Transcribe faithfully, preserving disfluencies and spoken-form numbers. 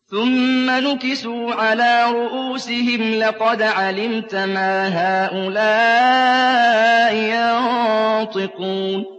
ثُمَّ نُكِسُوا عَلَىٰ رُءُوسِهِمْ لَقَدْ عَلِمْتَ مَا هَٰؤُلَاءِ يَنطِقُونَ